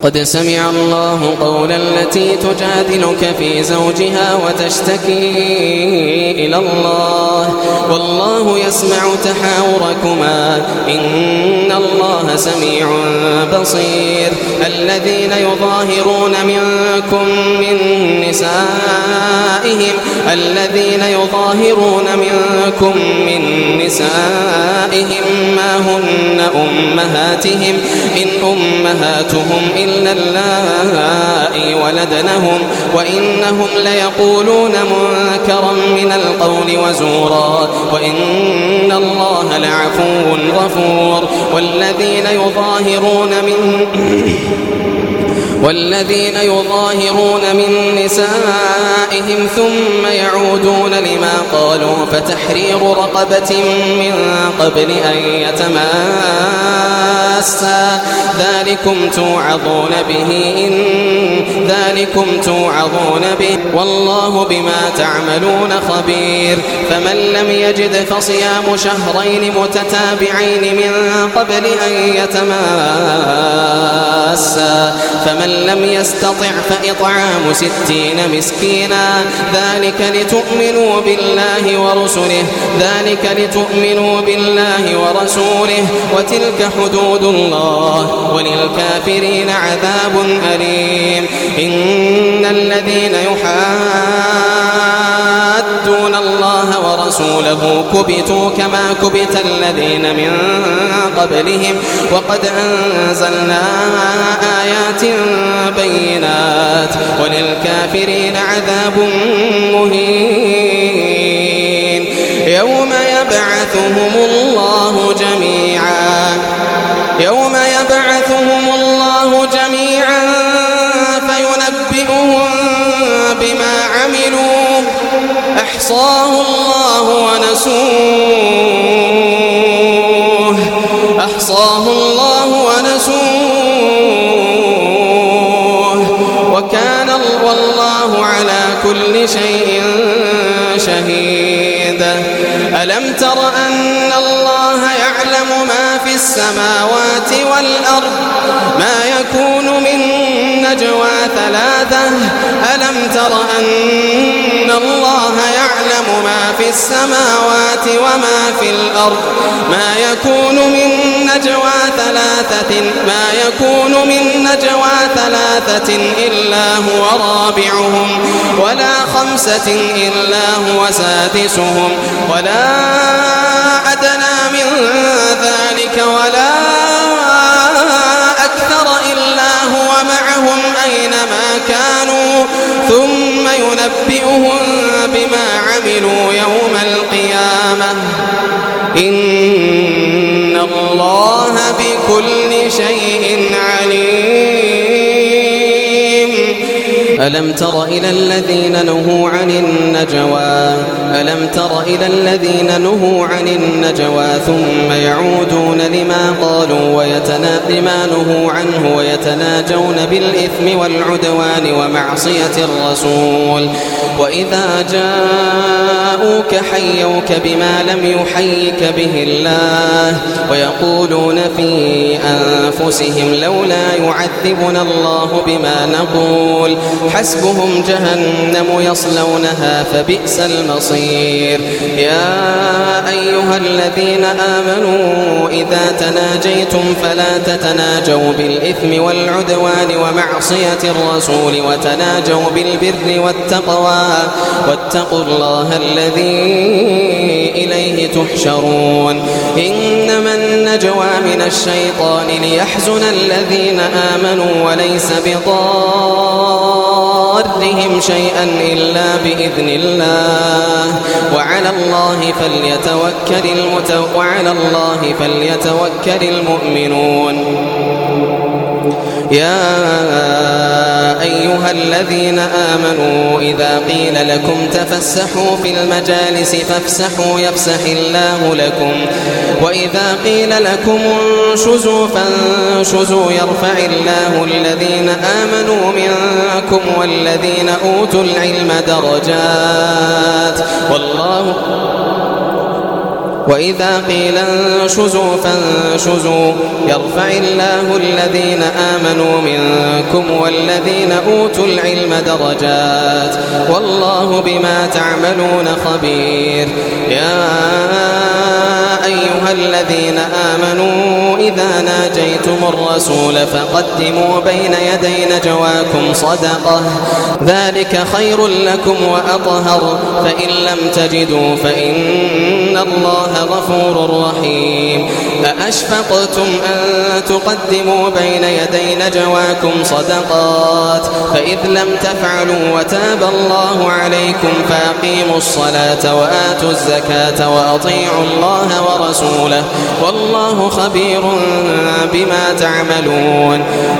قد سمع الله قول التي تجادلك في زوجها وتشتكي إلى الله والله يسمع تحاوركما إن الله سميع بصير. الذين يظاهرون منكم من نسائهم ما هن أمهاتهم إن أمهاتهم إلا اللائي ولدنهم وإنهم ليقولون منكرا من القول وزورا وإن الله لعفو غفور. والذين يظاهرون من نسائهم ثم يعودون لما قالوا فتحرير رقبة من قبل أن يتماسا ذلكم توعظون به والله بما تعملون خبير. فمن لم يجد فصيام شهرين متتابعين من قبل أن يتماسا فمن لم يستطع فإطعام 60 مسكينا ذلك لتؤمنوا بالله ورسوله وتلك حدود الله وللكافرين عذاب أليم. إن الذين يحادون الله ورسوله كبتوا كما كبت الذين من قبلهم وقد أنزلنا آيات بينات وللكافرين عذاب مهين. يوم يبعثهم الله جميعا فينبئهم بما عملوا أحصاه الله ونسوه وكان والله على كل شيء شهيدا. ألم تر أن الله يعلم ما في السماوات والأرض ما يكون من نجوى ثلاثة ألم تر أن الله يعلم ما في السماوات وما في الأرض ما يكون من نجوى ثلاثة إلا هو رابعهم ولا 5 إلا هو سادسهم ولا أدنى من ذلك ولا أكثر إلا هو معهم أينما كانوا ثم ينبئهم بما عملوا يوم القيامة إن الله بكل شيء عليم. ألم تر إلى الذين نهوا عن النجوى ثم يعودون لما نهوا عنه ويتناجون بالإثم والعدوان ومعصية الرسول وإذا جاءوك حيوك بما لم يحيك به الله ويقولون في أنفسهم لولا يعذبنا الله بما نقول حسبهم جهنم يصلونها فبئس المصير. يا أيها الذين آمنوا إذا تناجيتم فلا تتناجوا بالإثم والعدوان ومعصية الرسول وتناجوا بالبر والتقوى واتقوا الله الذي إليه تحشرون. إنما النجوى من الشيطان ليحزن الذين آمنوا وليس بضارهم شيئا إلا بإذن الله وعلى الله فليتوكل المؤمنون. يا أيها الذين آمنوا إذا قيل لكم تفسحوا في المجالس فافسحوا يفسح الله لكم وإذا قيل لكم انشزوا فانشزوا يرفع الله الذين آمنوا منكم والذين أوتوا العلم درجات وإذا قيل انشزوا فانشزوا يرفع الله الذين آمنوا منكم والذين أوتوا العلم درجات والله بما تعملون خبير. يا أيها الذين آمنوا إذا ناجيتم الرسول فقدموا بين يدي نجواكم صدقة ذلك خير لكم وأطهر فإن لم تجدوا فإن الله غفور رحيم. أأشفقتم أن تقدموا بين يدي نجواكم صدقات فإذ لم تفعلوا وتاب الله عليكم فأقيموا الصلاة وآتوا الزكاة وأطيعوا الله ورسوله والله خبير بما تعملون.